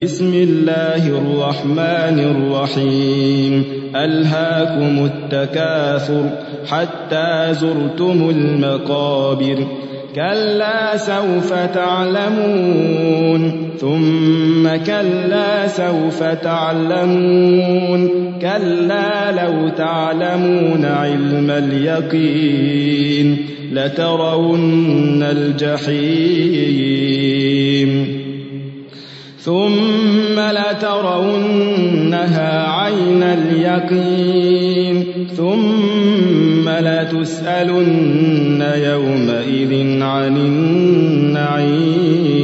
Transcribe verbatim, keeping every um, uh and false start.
بسم الله الرحمن الرحيم ألهاكم التكاثر حتى زرتم المقابر كلا سوف تعلمون ثم كلا سوف تعلمون كلا لو تعلمون علم اليقين لترون الجحيم ثم لترونها عين اليقين ثم لتسألن يومئذ عن النعيم.